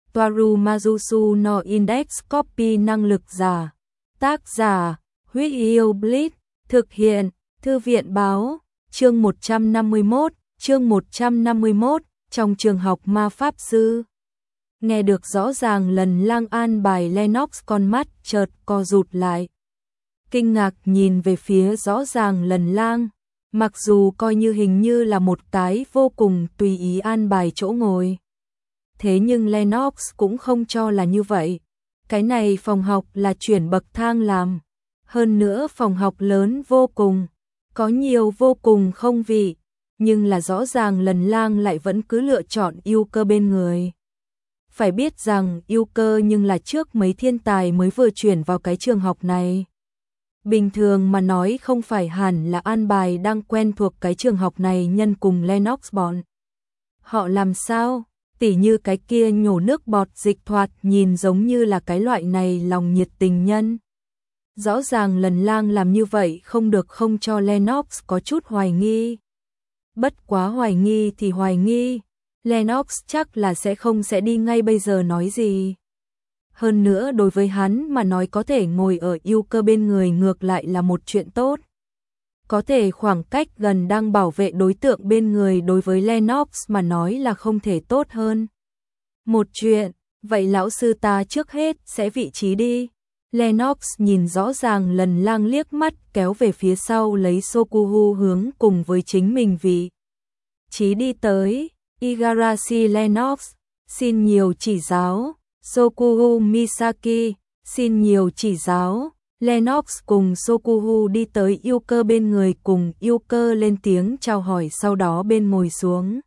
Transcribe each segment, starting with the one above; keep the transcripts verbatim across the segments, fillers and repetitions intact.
Toaru Mazusu no Index Copy năng lực giả. Tác giả, Huyết Yêu Blitz, thực hiện, Thư viện báo, chương một trăm năm mươi mốt, chương một trăm năm mươi mốt, trong trường học ma pháp sư. Nghe được rõ ràng lần Lang an bài Lennox con mắt chợt co rụt lại. Kinh ngạc nhìn về phía rõ ràng lần Lang, mặc dù coi như hình như là một cái vô cùng tùy ý an bài chỗ ngồi. Thế nhưng Lennox cũng không cho là như vậy. Cái này phòng học là chuyển bậc thang làm. Hơn nữa phòng học lớn vô cùng, có nhiều vô cùng không vị, nhưng là rõ ràng lần Lang lại vẫn cứ lựa chọn yêu cơ bên người. Phải biết rằng yêu cơ nhưng là trước mấy thiên tài mới vừa chuyển vào cái trường học này. Bình thường mà nói không phải hẳn là an bài đang quen thuộc cái trường học này nhân cùng Lennox bọn. Họ làm sao? Tỉ như cái kia nhổ nước bọt dịch thoạt nhìn giống như là cái loại này lòng nhiệt tình nhân. Rõ ràng lần Lang làm như vậy không được không cho Lennox có chút hoài nghi. Bất quá hoài nghi thì hoài nghi, Lennox chắc là sẽ không sẽ đi ngay bây giờ nói gì. Hơn nữa đối với hắn mà nói có thể ngồi ở yêu cơ bên người ngược lại là một chuyện tốt. Có thể khoảng cách gần đang bảo vệ đối tượng bên người đối với Lennox mà nói là không thể tốt hơn. Một chuyện, vậy lão sư ta trước hết sẽ vị trí đi. Lennox nhìn rõ ràng lần Lang liếc mắt kéo về phía sau lấy Sokuhu hướng cùng với chính mình vị trí đi tới. Igarashi Lennox, xin nhiều chỉ giáo. Sokuhu Misaki, xin nhiều chỉ giáo. Lennox cùng Sokuhu đi tới yêu cơ bên người cùng yêu cơ lên tiếng chào hỏi sau đó bên ngồi xuống.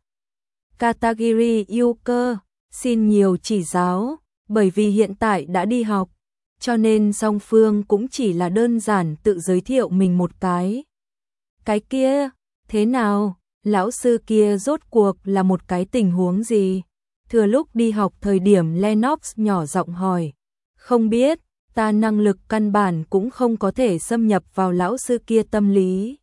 Katagiri yêu cơ, xin nhiều chỉ giáo, bởi vì hiện tại đã đi học, cho nên song phương cũng chỉ là đơn giản tự giới thiệu mình một cái. Cái kia, thế nào, lão sư kia rốt cuộc là một cái tình huống gì? Thừa lúc đi học thời điểm Lennox nhỏ giọng hỏi, không biết. Ta năng lực căn bản cũng không có thể xâm nhập vào lão sư kia tâm lý.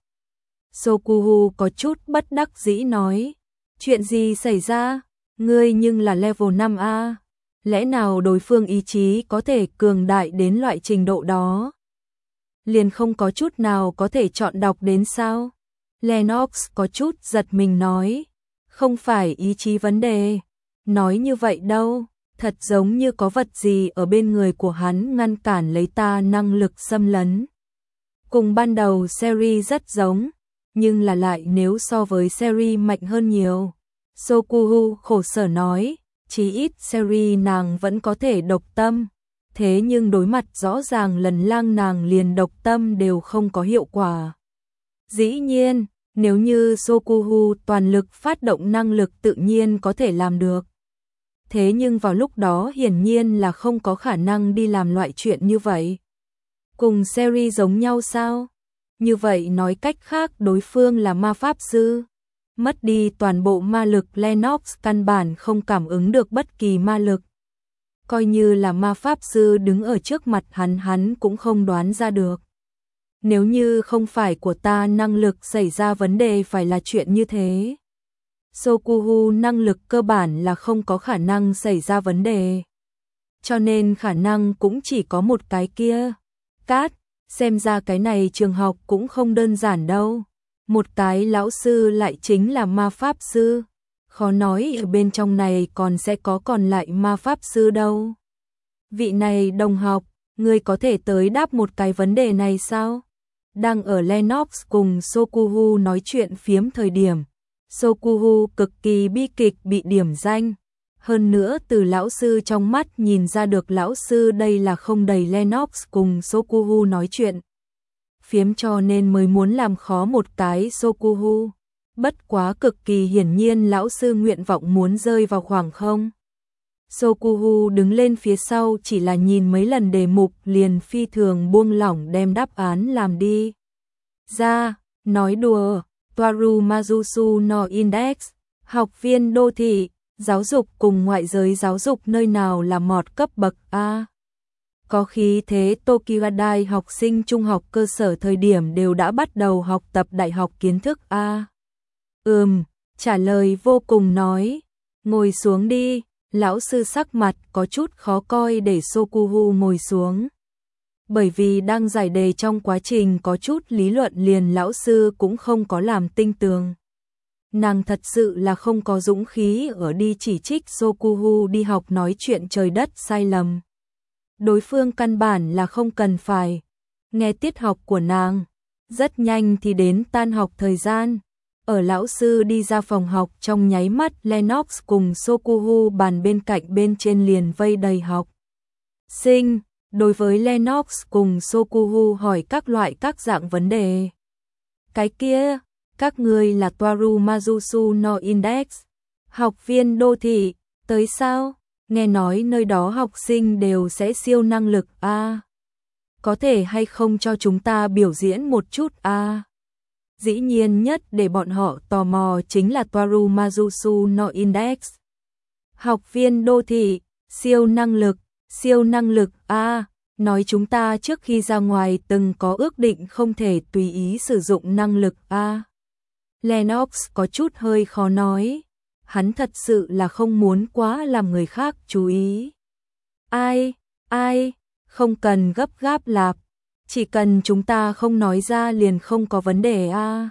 Sokuhu có chút bất đắc dĩ nói, chuyện gì xảy ra, ngươi nhưng là level năm A, lẽ nào đối phương ý chí có thể cường đại đến loại trình độ đó? Liền không có chút nào có thể chọn đọc đến sao? Lennox có chút giật mình nói, không phải ý chí vấn đề, nói như vậy đâu. Thật giống như có vật gì ở bên người của hắn ngăn cản lấy ta năng lực xâm lấn. Cùng ban đầu series rất giống, nhưng là lại nếu so với series mạnh hơn nhiều. Sokuhu khổ sở nói, chí ít series nàng vẫn có thể độc tâm, thế nhưng đối mặt rõ ràng lần Lang nàng liền độc tâm đều không có hiệu quả. Dĩ nhiên, nếu như Sokuhu toàn lực phát động năng lực tự nhiên có thể làm được. Thế nhưng vào lúc đó hiển nhiên là không có khả năng đi làm loại chuyện như vậy. Cùng series giống nhau sao? Như vậy nói cách khác đối phương là ma pháp sư. Mất đi toàn bộ ma lực Lennox căn bản không cảm ứng được bất kỳ ma lực. Coi như là ma pháp sư đứng ở trước mặt hắn hắn cũng không đoán ra được. Nếu như không phải của ta năng lực xảy ra vấn đề phải là chuyện như thế. Sokuhu năng lực cơ bản là không có khả năng xảy ra vấn đề. Cho nên khả năng cũng chỉ có một cái kia. Cát, xem ra cái này trường học cũng không đơn giản đâu. Một cái lão sư lại chính là ma pháp sư. Khó nói ở bên trong này còn sẽ có còn lại ma pháp sư đâu. Vị này đồng học, ngươi có thể tới đáp một cái vấn đề này sao? Đang ở Lennox cùng Sokuhu nói chuyện phiếm thời điểm. Sokuhu cực kỳ bi kịch bị điểm danh. Hơn nữa từ lão sư trong mắt nhìn ra được lão sư đây là không đầy Lennox cùng Sokuhu nói chuyện. Phiếm cho nên mới muốn làm khó một cái Sokuhu. Bất quá cực kỳ hiển nhiên lão sư nguyện vọng muốn rơi vào khoảng không. Sokuhu đứng lên phía sau chỉ là nhìn mấy lần đề mục liền phi thường buông lỏng đem đáp án làm đi. Ra, nói đùa. Toaru Mazusu no Index, học viên đô thị, giáo dục cùng ngoại giới giáo dục nơi nào là mọt cấp bậc A. Có khí thế Tokyo Dai học sinh trung học cơ sở thời điểm đều đã bắt đầu học tập đại học kiến thức A. Ừm, trả lời vô cùng nói, ngồi xuống đi, Lão sư sắc mặt có chút khó coi để Sokuhu ngồi xuống. Bởi vì đang giải đề trong quá trình có chút lý luận liền lão sư cũng không có làm tinh tường. Nàng thật sự là không có dũng khí ở đi chỉ trích Sokuhu đi học nói chuyện trời đất sai lầm. Đối phương căn bản là không cần phải nghe tiết học của nàng. Rất nhanh thì đến tan học thời gian. Ở lão sư đi ra phòng học trong nháy mắt Lennox cùng Sokuhu bàn bên cạnh bên trên liền vây đầy học sinh. Đối với Lennox cùng Sokuhu hỏi các loại các dạng vấn đề. Cái kia, các người là Toaru Mazusu no Index, học viên đô thị, tới sao? Nghe nói nơi đó học sinh đều sẽ siêu năng lực a. À, có thể hay không cho chúng ta biểu diễn một chút a? À, dĩ nhiên nhất để bọn họ tò mò chính là Toaru Mazusu no Index. Học viên đô thị, siêu năng lực, siêu năng lực a, à, nói chúng ta trước khi ra ngoài từng có ước định không thể tùy ý sử dụng năng lực a. À, Lennox có chút hơi khó nói, hắn thật sự là không muốn quá làm người khác chú ý. Ai, ai, không cần gấp gáp lạp, chỉ cần chúng ta không nói ra liền không có vấn đề a. À,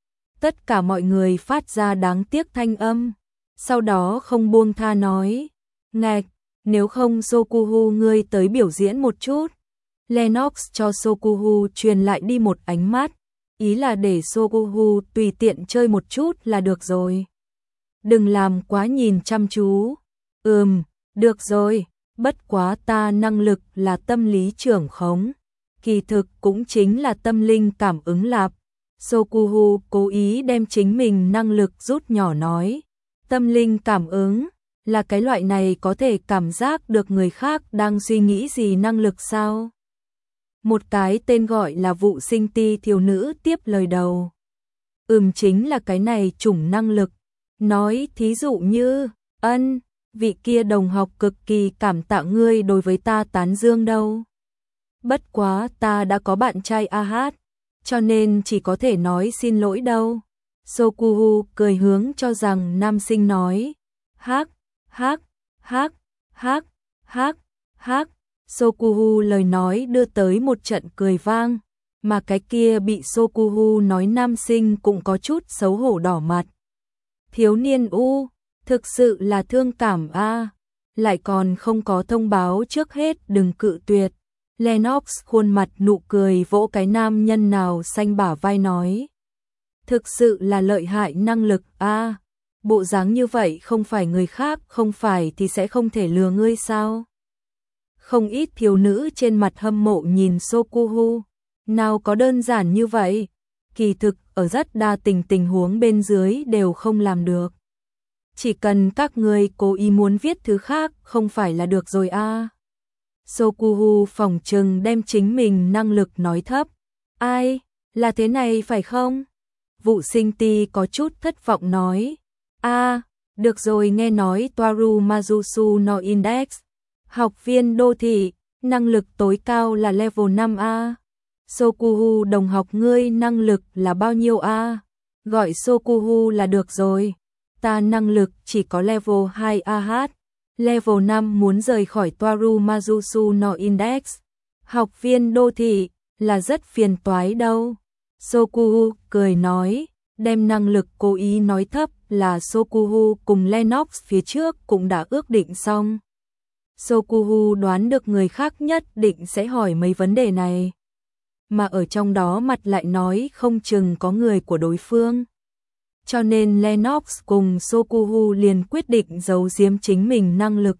tất cả mọi người phát ra đáng tiếc thanh âm, sau đó không buông tha nói, ngạch, nếu không Sokuhu ngươi tới biểu diễn một chút. Lennox cho Sokuhu truyền lại đi một ánh mắt, ý là để Sokuhu tùy tiện chơi một chút là được rồi. Đừng làm quá nhìn chăm chú. Ừm, được rồi, bất quá ta năng lực là tâm lý trưởng khống, kỳ thực cũng chính là tâm linh cảm ứng lạp. Sokuhu cố ý đem chính mình năng lực rút nhỏ nói, tâm linh cảm ứng là cái loại này có thể cảm giác được người khác đang suy nghĩ gì năng lực sao? Một cái tên gọi là vụ sinh ti thiếu nữ tiếp lời đầu. Ừm, chính là cái này chủng năng lực. Nói thí dụ như, ân, vị kia đồng học cực kỳ cảm tạ ngươi đối với ta tán dương đâu. Bất quá ta đã có bạn trai a hát, cho nên chỉ có thể nói xin lỗi đâu. Sokuhu cười hướng cho rằng nam sinh nói, hắc, hắc, hắc, hắc, hắc, hắc. Sokuhu lời nói đưa tới một trận cười vang, mà cái kia bị Sokuhu nói nam sinh cũng có chút xấu hổ đỏ mặt. Thiếu niên u, thực sự là thương cảm a, à, lại còn không có thông báo trước hết đừng cự tuyệt. Lennox khuôn mặt nụ cười vỗ cái nam nhân nào xanh bả vai nói, thực sự là lợi hại năng lực a, à, bộ dáng như vậy không phải người khác không phải thì sẽ không thể lừa ngươi sao? Không ít thiếu nữ trên mặt hâm mộ nhìn Sokuhu, nào có đơn giản như vậy, kỳ thực ở rất đa tình tình huống bên dưới đều không làm được. Chỉ cần các người cố ý muốn viết thứ khác không phải là được rồi a. À. Sokuhu phỏng chừng đem chính mình năng lực nói thấp. Ai, là thế này phải không? Vụ sinh ti có chút thất vọng nói. A, à, được rồi, nghe nói Toaru Mazusu no Index. Học viên đô thị, năng lực tối cao là level năm a. Sokuhu đồng học ngươi năng lực là bao nhiêu a? Gọi Sokuhu là được rồi. Ta năng lực chỉ có level hai a hát. Level năm muốn rời khỏi Toaru Mazusu no Index. Học viên đô thị là rất phiền toái đâu. Sokuhu cười nói, đem năng lực cố ý nói thấp là Sokuhu cùng Lennox phía trước cũng đã ước định xong. Sokuhu đoán được người khác nhất định sẽ hỏi mấy vấn đề này, mà ở trong đó mặt lại nói không chừng có người của đối phương. Cho nên Lennox cùng Sokuhu liền quyết định giấu giếm chính mình năng lực.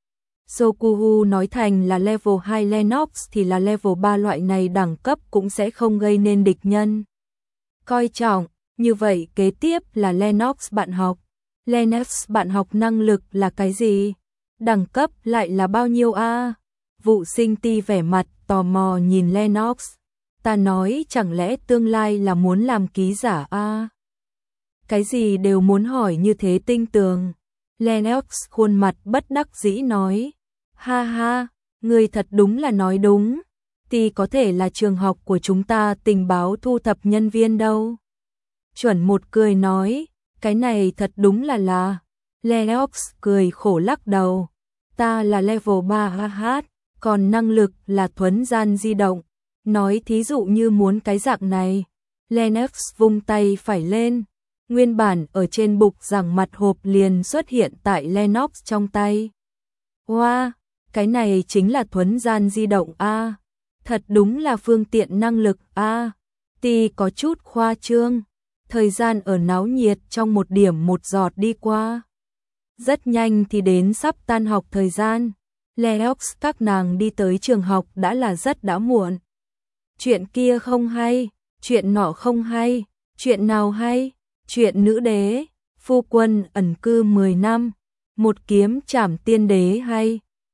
Sokuhu nói thành là level hai, Lennox thì là level ba, loại này đẳng cấp cũng sẽ không gây nên địch nhân coi trọng. Như vậy kế tiếp là Lennox bạn học. Lennox bạn học năng lực là cái gì? Đẳng cấp lại là bao nhiêu a? À? Vụ sinh ti vẻ mặt tò mò nhìn Lennox. Ta nói chẳng lẽ tương lai là muốn làm ký giả a? À? Cái gì đều muốn hỏi như thế tinh tường. Lennox khuôn mặt bất đắc dĩ nói. Ha ha, người thật đúng là nói đúng. Thì có thể là trường học của chúng ta tình báo thu thập nhân viên đâu. Chuẩn một cười nói, cái này thật đúng là là. Lennox cười khổ lắc đầu. Ta là level ba H, còn năng lực là thuấn gian di động. Nói thí dụ như muốn cái dạng này. Lennox vung tay phải lên. Nguyên bản ở trên bục giảng mặt hộp liền xuất hiện tại Lennox trong tay. Wow, cái này chính là thuấn gian di động a. Thật đúng là phương tiện năng lực a. Tì có chút khoa trương. Thời gian ở náo nhiệt trong một điểm một giọt đi qua. Rất nhanh thì đến sắp tan học thời gian. Lennox các nàng đi tới trường học đã là rất đã muộn. Chuyện kia không hay, chuyện nọ không hay, chuyện nào hay, chuyện nữ đế, phu quân ẩn cư mười năm, một kiếm trảm tiên đế hay,